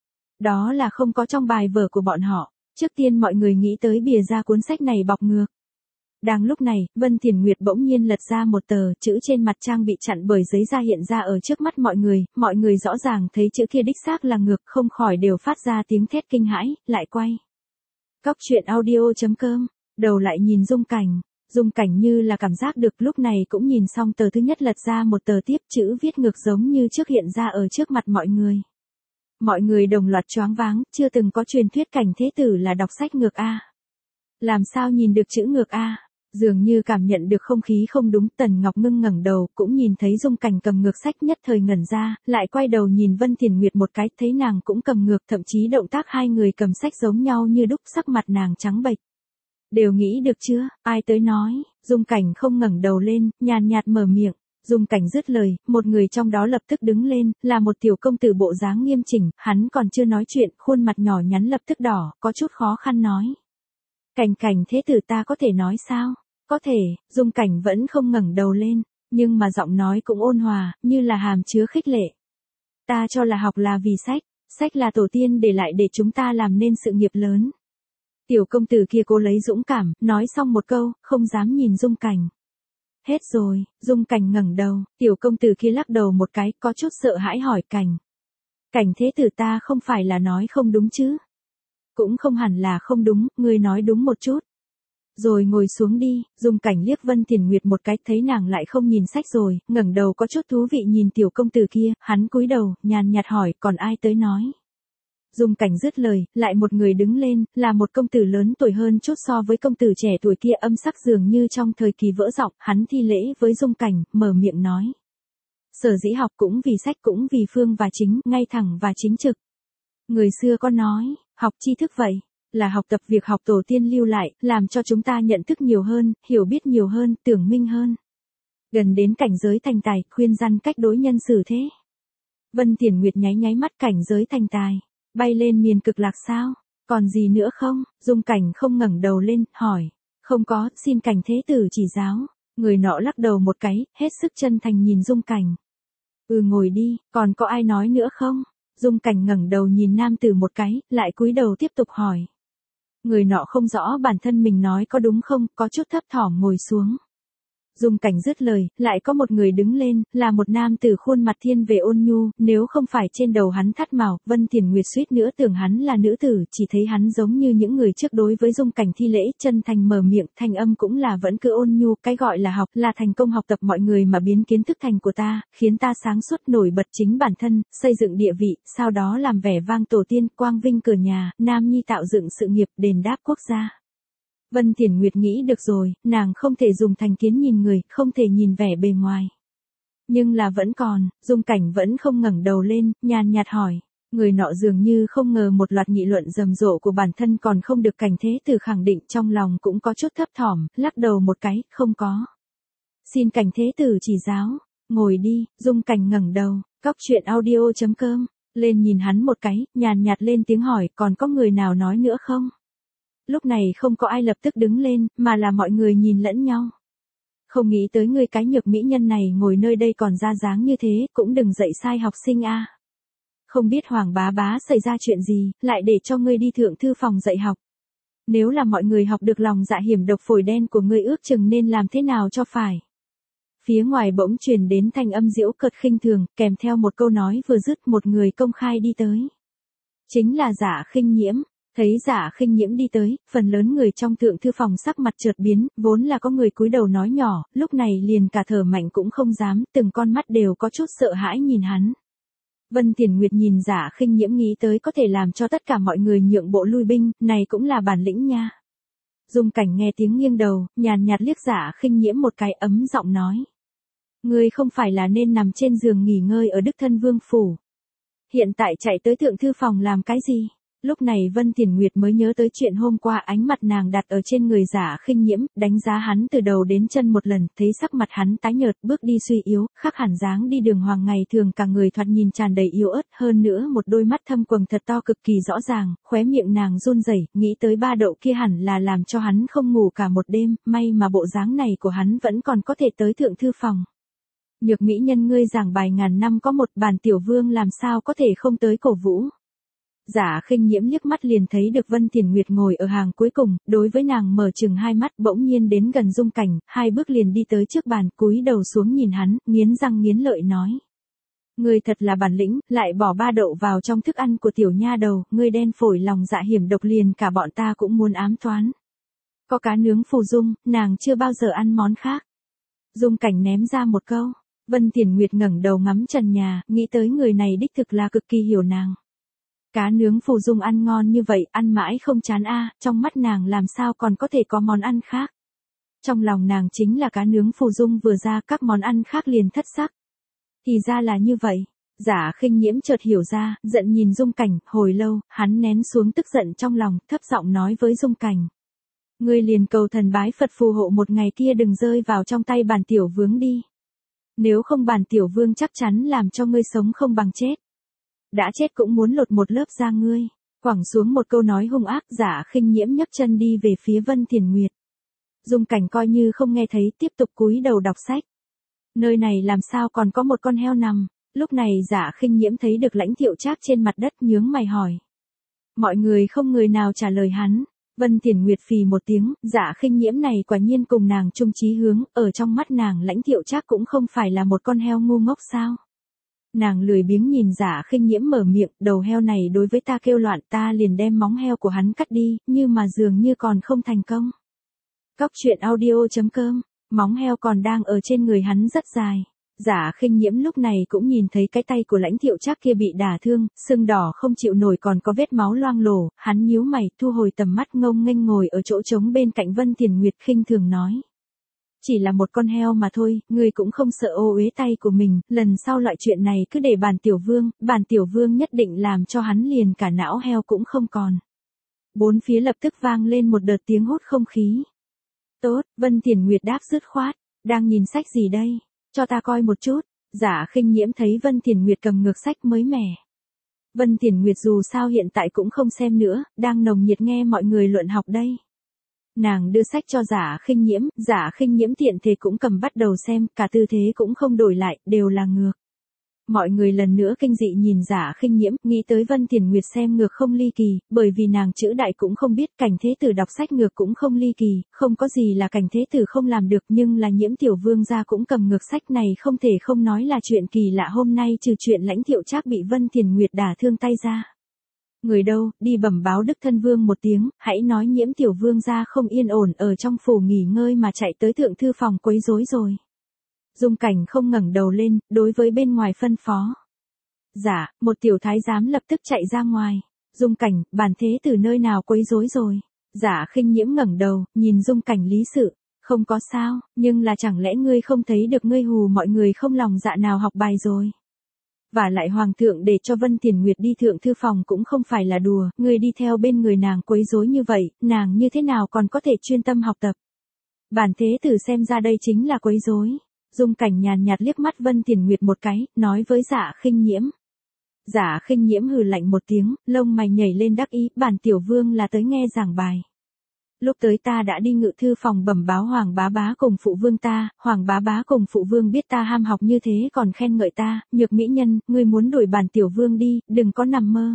Đó là không có trong bài vở của bọn họ. Trước tiên mọi người nghĩ tới bìa da cuốn sách này bọc ngược. Đang lúc này, Vân Thiền Nguyệt bỗng nhiên lật ra một tờ, chữ trên mặt trang bị chặn bởi giấy da hiện ra ở trước mắt mọi người, mọi người rõ ràng thấy chữ kia đích xác là ngược, không khỏi đều phát ra tiếng thét kinh hãi, lại quay. Cóc truyện audio.com, đầu lại nhìn Dung Cảnh, Dung Cảnh như là cảm giác được lúc này cũng nhìn xong tờ thứ nhất lật ra một tờ tiếp, chữ viết ngược giống như trước hiện ra ở trước mặt mọi người. Mọi người đồng loạt choáng váng, chưa từng có truyền thuyết Cảnh Thế Tử là đọc sách ngược a. Làm sao nhìn được chữ ngược a? Dường như cảm nhận được không khí không đúng, Tần Ngọc Ngưng ngẩng đầu, cũng nhìn thấy Dung Cảnh cầm ngược sách, nhất thời ngẩn ra, lại quay đầu nhìn Vân Thiền Nguyệt một cái, thấy nàng cũng cầm ngược, thậm chí động tác hai người cầm sách giống nhau như đúc, sắc mặt nàng trắng bệch. Đều nghĩ được chưa, ai tới nói? Dung Cảnh không ngẩng đầu lên, nhàn nhạt mở miệng. Dung Cảnh dứt lời, một người trong đó lập tức đứng lên, là một tiểu công tử bộ dáng nghiêm chỉnh, hắn còn chưa nói chuyện, khuôn mặt nhỏ nhắn lập tức đỏ, có chút khó khăn nói. Cảnh Cảnh Thế Tử ta có thể nói sao? Có thể, Dung Cảnh vẫn không ngẩng đầu lên, nhưng mà giọng nói cũng ôn hòa, như là hàm chứa khích lệ. Ta cho là học là vì sách, sách là tổ tiên để lại để chúng ta làm nên sự nghiệp lớn. Tiểu công tử kia cố lấy dũng cảm, nói xong một câu, không dám nhìn Dung Cảnh. Hết rồi, Dung Cảnh ngẩng đầu, tiểu công tử kia lắc đầu một cái, có chút sợ hãi hỏi Cảnh. Cảnh Thế Tử ta không phải là nói không đúng chứ? Cũng không hẳn là không đúng, ngươi nói đúng một chút. Rồi ngồi xuống đi, Dung Cảnh liếc Vân Thiền Nguyệt một cái, thấy nàng lại không nhìn sách rồi, ngẩng đầu có chút thú vị nhìn tiểu công tử kia, hắn cúi đầu, nhàn nhạt hỏi, còn ai tới nói? Dung Cảnh dứt lời, lại một người đứng lên, là một công tử lớn tuổi hơn chút so với công tử trẻ tuổi kia, âm sắc dường như trong thời kỳ vỡ giọng, hắn thi lễ với Dung Cảnh, mở miệng nói. Sở dĩ học cũng vì sách cũng vì phương và chính, ngay thẳng và chính trực. Người xưa có nói, học tri thức vậy, là học tập việc học tổ tiên lưu lại, làm cho chúng ta nhận thức nhiều hơn, hiểu biết nhiều hơn, tưởng minh hơn. Gần đến cảnh giới thành tài, khuyên răn cách đối nhân xử thế. Vân Thiền Nguyệt nháy nháy mắt, cảnh giới thành tài, bay lên miền cực lạc sao? Còn gì nữa không? Dung Cảnh không ngẩng đầu lên, hỏi. Không có, xin Cảnh Thế Tử chỉ giáo. Người nọ lắc đầu một cái, hết sức chân thành nhìn Dung Cảnh. Ừ, ngồi đi, còn có ai nói nữa không? Dung Cảnh ngẩng đầu nhìn nam tử một cái, lại cúi đầu tiếp tục hỏi. Người nọ không rõ bản thân mình nói có đúng không, có chút thấp thỏm ngồi xuống. Dung Cảnh dứt lời, lại có một người đứng lên, là một nam tử khuôn mặt thiên về ôn nhu, nếu không phải trên đầu hắn thắt màu, Vân Thiền Nguyệt suýt nữa tưởng hắn là nữ tử, chỉ thấy hắn giống như những người trước đối với Dung Cảnh thi lễ, chân thành mở miệng, thanh âm cũng là vẫn cứ ôn nhu, cái gọi là học, là thành công học tập mọi người mà biến kiến thức thành của ta, khiến ta sáng suốt nổi bật chính bản thân, xây dựng địa vị, sau đó làm vẻ vang tổ tiên, quang vinh cửa nhà, nam nhi tạo dựng sự nghiệp, đền đáp quốc gia. Vân Thiền Nguyệt nghĩ được rồi, nàng không thể dùng thành kiến nhìn người, không thể nhìn vẻ bề ngoài. Nhưng là vẫn còn, Dung Cảnh vẫn không ngẩng đầu lên, nhàn nhạt hỏi. Người nọ dường như không ngờ một loạt nghị luận rầm rộ của bản thân còn không được Cảnh Thế Tử khẳng định, trong lòng cũng có chút thấp thỏm, lắc đầu một cái, không có. Xin Cảnh Thế Tử chỉ giáo, ngồi đi, Dung Cảnh ngẩng đầu, cóc truyện audio.com, lên nhìn hắn một cái, nhàn nhạt lên tiếng hỏi, còn có người nào nói nữa không? Lúc này không có ai lập tức đứng lên, mà là mọi người nhìn lẫn nhau. Không nghĩ tới ngươi cái nhược mỹ nhân này ngồi nơi đây còn ra dáng như thế, cũng đừng dạy sai học sinh a. Không biết Hoàng bá bá xảy ra chuyện gì, lại để cho ngươi đi thượng thư phòng dạy học. Nếu là mọi người học được lòng dạ hiểm độc phổi đen của ngươi, ước chừng nên làm thế nào cho phải. Phía ngoài bỗng truyền đến thanh âm giễu cợt khinh thường, kèm theo một câu nói vừa dứt, một người công khai đi tới. Chính là Dạ Khinh Nhiễm. Thấy Dạ Khinh Nhiễm đi tới, phần lớn người trong thượng thư phòng sắc mặt chợt biến, vốn là có người cúi đầu nói nhỏ, lúc này liền cả thở mạnh cũng không dám, từng con mắt đều có chút sợ hãi nhìn hắn. Vân Thiền Nguyệt nhìn Dạ Khinh Nhiễm nghĩ tới có thể làm cho tất cả mọi người nhượng bộ lui binh, này cũng là bản lĩnh nha. Dung Cảnh nghe tiếng nghiêng đầu, nhàn nhạt liếc Dạ Khinh Nhiễm một cái, ấm giọng nói. Ngươi không phải là nên nằm trên giường nghỉ ngơi ở Đức Thân Vương Phủ. Hiện tại chạy tới thượng thư phòng làm cái gì? Lúc này Vân Thiền Nguyệt mới nhớ tới chuyện hôm qua, ánh mặt nàng đặt ở trên người Dạ Khinh Nhiễm, đánh giá hắn từ đầu đến chân một lần, thấy sắc mặt hắn tái nhợt, bước đi suy yếu, khác hẳn dáng đi đường hoàng ngày thường, cả người thoạt nhìn tràn đầy yếu ớt, hơn nữa một đôi mắt thâm quầng thật to cực kỳ rõ ràng, khóe miệng nàng run rẩy, nghĩ tới ba độ kia hẳn là làm cho hắn không ngủ cả một đêm, may mà bộ dáng này của hắn vẫn còn có thể tới thượng thư phòng. Nhược mỹ nhân ngươi giảng bài ngàn năm có một, bản tiểu vương làm sao có thể không tới cổ vũ. Giả Khinh Nhiễm liếc mắt liền thấy được Vân Thiền Nguyệt ngồi ở hàng cuối cùng, đối với nàng mở chừng hai mắt, bỗng nhiên đến gần Dung Cảnh, hai bước liền đi tới trước bàn, cúi đầu xuống nhìn hắn, nghiến răng nghiến lợi nói. Ngươi thật là bản lĩnh, lại bỏ ba đậu vào trong thức ăn của tiểu nha đầu, ngươi đen phổi lòng dạ hiểm độc liền cả bọn ta cũng muốn ám toán. Có cá nướng phù dung, nàng chưa bao giờ ăn món khác. Dung Cảnh ném ra một câu. Vân Thiền Nguyệt ngẩng đầu ngắm trần nhà, nghĩ tới người này đích thực là cực kỳ hiểu nàng. Cá nướng phù dung ăn ngon như vậy, ăn mãi không chán a, trong mắt nàng làm sao còn có thể có món ăn khác. Trong lòng nàng chính là cá nướng phù dung vừa ra, các món ăn khác liền thất sắc. Thì ra là như vậy. Giả Khinh Nhiễm chợt hiểu ra, giận nhìn Dung Cảnh, hồi lâu, hắn nén xuống tức giận trong lòng, thấp giọng nói với Dung Cảnh. Ngươi liền cầu thần bái Phật phù hộ một ngày kia đừng rơi vào trong tay bản tiểu vương đi. Nếu không bản tiểu vương chắc chắn làm cho ngươi sống không bằng chết. Đã chết cũng muốn lột một lớp da ngươi. Quẳng xuống một câu nói hung ác, Giả Khinh Nhiễm nhấc chân đi về phía Vân Thiền Nguyệt. Dung Cảnh coi như không nghe thấy, tiếp tục cúi đầu đọc sách. Nơi này làm sao còn có một con heo nằm. Lúc này Giả Khinh Nhiễm thấy được Lãnh Thiệu Trác trên mặt đất, nhướng mày hỏi. Mọi người không người nào trả lời hắn. Vân Thiền Nguyệt phì một tiếng, Giả Khinh Nhiễm này quả nhiên cùng nàng chung chí hướng, ở trong mắt nàng Lãnh Thiệu Trác cũng không phải là một con heo ngu ngốc sao. Nàng lười biếng nhìn Giả Khinh Nhiễm mở miệng, đầu heo này đối với ta kêu loạn, ta liền đem móng heo của hắn cắt đi, nhưng mà dường như còn không thành công. Cóc truyện audio chấm com, móng heo còn đang ở trên người hắn rất dài. Giả Khinh Nhiễm lúc này cũng nhìn thấy cái tay của Lãnh Thiệu Trác kia bị đả thương, sưng đỏ không chịu nổi còn có vết máu loang lổ, hắn nhíu mày, thu hồi tầm mắt ngông nghênh ngồi ở chỗ trống bên cạnh Vân Thiền Nguyệt khinh thường nói. Chỉ là một con heo mà thôi, ngươi cũng không sợ ô uế tay của mình, lần sau loại chuyện này cứ để bản tiểu vương, bản tiểu vương nhất định làm cho hắn liền cả não heo cũng không còn. Bốn phía lập tức vang lên một đợt tiếng hốt không khí. Tốt, Vân Thiền Nguyệt đáp dứt khoát, đang nhìn sách gì đây? Cho ta coi một chút. Giả Khinh Nhiễm thấy Vân Thiền Nguyệt cầm ngược sách mới mẻ. Vân Thiền Nguyệt dù sao hiện tại cũng không xem nữa, đang nồng nhiệt nghe mọi người luận học đây. Nàng đưa sách cho Giả Khinh Nhiễm, Giả Khinh Nhiễm tiện thể cũng cầm bắt đầu xem, cả tư thế cũng không đổi lại, đều là ngược. Mọi người lần nữa kinh dị nhìn Giả Khinh Nhiễm, nghĩ tới Vân Thiền Nguyệt xem ngược không ly kỳ, bởi vì nàng chữ đại cũng không biết, Cảnh Thế Tử đọc sách ngược cũng không ly kỳ, không có gì là Cảnh Thế Tử không làm được, nhưng là Nhiễm tiểu vương gia cũng cầm ngược sách này không thể không nói là chuyện kỳ lạ. Hôm nay trừ chuyện Lãnh Thiệu Trác bị Vân Thiền Nguyệt đả thương tay ra. Người đâu, đi bẩm báo Đức Thân Vương một tiếng, hãy nói Nhiễm tiểu vương gia không yên ổn ở trong phủ nghỉ ngơi mà chạy tới thượng thư phòng quấy rối rồi. Dung Cảnh không ngẩng đầu lên, đối với bên ngoài phân phó. Dạ, một tiểu thái giám lập tức chạy ra ngoài. Dung Cảnh, bản thế tử nơi nào quấy rối rồi. Giả Khinh Nhiễm ngẩng đầu, nhìn Dung Cảnh lý sự. Không có sao, nhưng là chẳng lẽ ngươi không thấy được ngươi hù mọi người không lòng dạ nào học bài rồi. Và lại hoàng thượng để cho Vân Thiền Nguyệt đi thượng thư phòng cũng không phải là đùa, ngươi đi theo bên người nàng quấy rối như vậy, nàng như thế nào còn có thể chuyên tâm học tập. Bản thế tử xem ra đây chính là quấy rối. Dung Cảnh nhàn nhạt liếc mắt Vân Thiền Nguyệt một cái, nói với Giả Khinh Nhiễm. Giả Khinh Nhiễm hừ lạnh một tiếng, lông mày nhảy lên đắc ý, bản tiểu vương là tới nghe giảng bài. Lúc tới ta đã đi ngự thư phòng bẩm báo Hoàng bá bá cùng phụ vương ta, Hoàng bá bá cùng phụ vương biết ta ham học như thế còn khen ngợi ta, Nhược mỹ nhân, ngươi muốn đuổi bản tiểu vương đi, đừng có nằm mơ.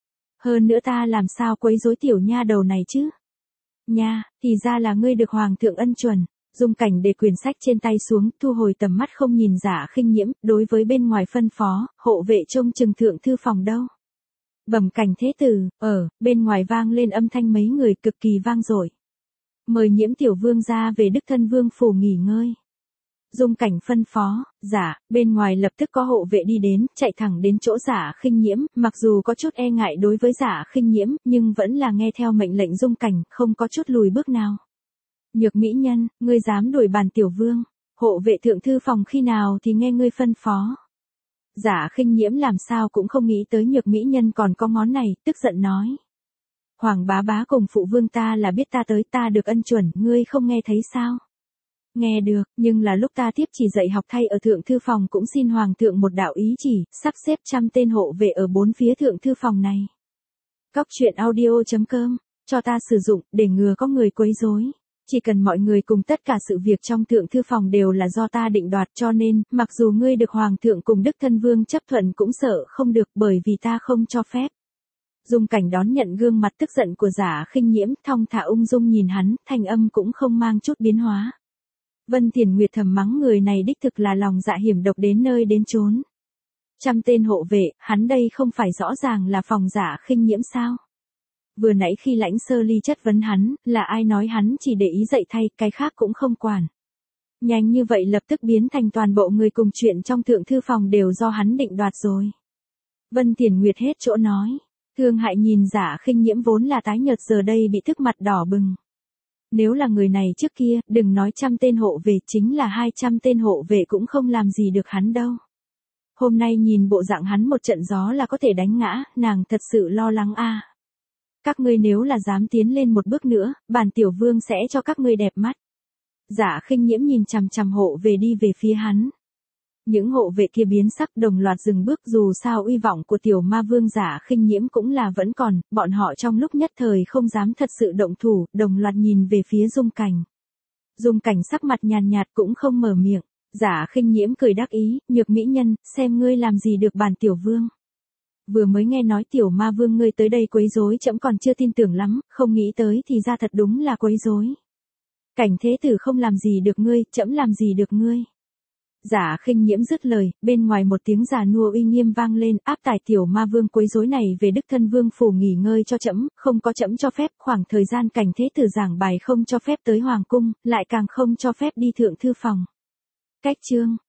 Hơn nữa ta làm sao quấy rối tiểu nha đầu này chứ? Nha, thì ra là ngươi được Hoàng thượng ân chuẩn. Dung Cảnh để quyển sách trên tay xuống, thu hồi tầm mắt không nhìn Giả Khinh Nhiễm, đối với bên ngoài phân phó, hộ vệ trông chừng thượng thư phòng đâu. Bẩm Cảnh Thế Tử, ở, bên ngoài vang lên âm thanh mấy người cực kỳ vang dội. Mời Nhiễm tiểu vương ra về Đức Thân Vương phủ nghỉ ngơi. Dung Cảnh phân phó, giả, bên ngoài lập tức có hộ vệ đi đến, chạy thẳng đến chỗ Giả Khinh Nhiễm, mặc dù có chút e ngại đối với Giả Khinh Nhiễm, nhưng vẫn là nghe theo mệnh lệnh Dung Cảnh, không có chút lùi bước nào. Nhược mỹ nhân, ngươi dám đuổi bản tiểu vương, hộ vệ thượng thư phòng khi nào thì nghe ngươi phân phó. Giả Khinh Nhiễm làm sao cũng không nghĩ tới Nhược mỹ nhân còn có ngón này, tức giận nói. Hoàng bá bá cùng phụ vương ta là biết ta tới, ta được ân chuẩn, ngươi không nghe thấy sao? Nghe được, nhưng là lúc ta tiếp chỉ dạy học thay ở thượng thư phòng cũng xin hoàng thượng một đạo ý chỉ, sắp xếp trăm tên hộ vệ ở bốn phía thượng thư phòng này. Cóc truyện audio chấm com, cho ta sử dụng, để ngừa có người quấy rối. Chỉ cần mọi người cùng tất cả sự việc trong thượng thư phòng đều là do ta định đoạt, cho nên, mặc dù ngươi được hoàng thượng cùng Đức Thân Vương chấp thuận cũng sợ không được bởi vì ta không cho phép. Dung Cảnh đón nhận gương mặt tức giận của Giả Khinh Nhiễm, thong thả ung dung nhìn hắn, thanh âm cũng không mang chút biến hóa. Vân Thiền Nguyệt thầm mắng người này đích thực là lòng dạ hiểm độc đến nơi đến chốn. Trăm tên hộ vệ, hắn đây không phải rõ ràng là phòng Giả Khinh Nhiễm sao? Vừa nãy khi Lãnh Sơ Ly chất vấn hắn, là ai nói hắn chỉ để ý dạy thay, cái khác cũng không quản. Nhanh như vậy lập tức biến thành toàn bộ người cùng chuyện trong thượng thư phòng đều do hắn định đoạt rồi. Vân Thiền Nguyệt hết chỗ nói. Thương hại nhìn Giả Khinh Nhiễm vốn là tái nhợt giờ đây bị tức mặt đỏ bừng. Nếu là người này trước kia, đừng nói trăm tên hộ vệ, chính là hai trăm tên hộ vệ cũng không làm gì được hắn đâu. Hôm nay nhìn bộ dạng hắn một trận gió là có thể đánh ngã, nàng thật sự lo lắng a. À. Các ngươi nếu là dám tiến lên một bước nữa, bản tiểu vương sẽ cho các ngươi đẹp mắt. Giả Khinh Nhiễm nhìn chằm chằm hộ về đi về phía hắn. Những hộ vệ kia biến sắc đồng loạt dừng bước, dù sao uy vọng của tiểu ma vương Giả Khinh Nhiễm cũng là vẫn còn, bọn họ trong lúc nhất thời không dám thật sự động thủ, đồng loạt nhìn về phía Dung Cảnh. Dung Cảnh sắc mặt nhàn nhạt cũng không mở miệng. Giả Khinh Nhiễm cười đắc ý, nhược mỹ nhân, xem ngươi làm gì được bản tiểu vương. Vừa mới nghe nói tiểu ma vương ngươi tới đây quấy rối, trẫm còn chưa tin tưởng lắm, không nghĩ tới thì ra thật đúng là quấy rối. Cảnh thế tử không làm gì được ngươi, trẫm làm gì được ngươi. Giả Khinh Nhiễm dứt lời, bên ngoài một tiếng già nua uy nghiêm vang lên, áp tải tiểu ma vương quấy rối này về đích thân vương phủ nghỉ ngơi cho trẫm, không có trẫm cho phép, khoảng thời gian cảnh thế tử giảng bài không cho phép tới hoàng cung, lại càng không cho phép đi thượng thư phòng. Cách chương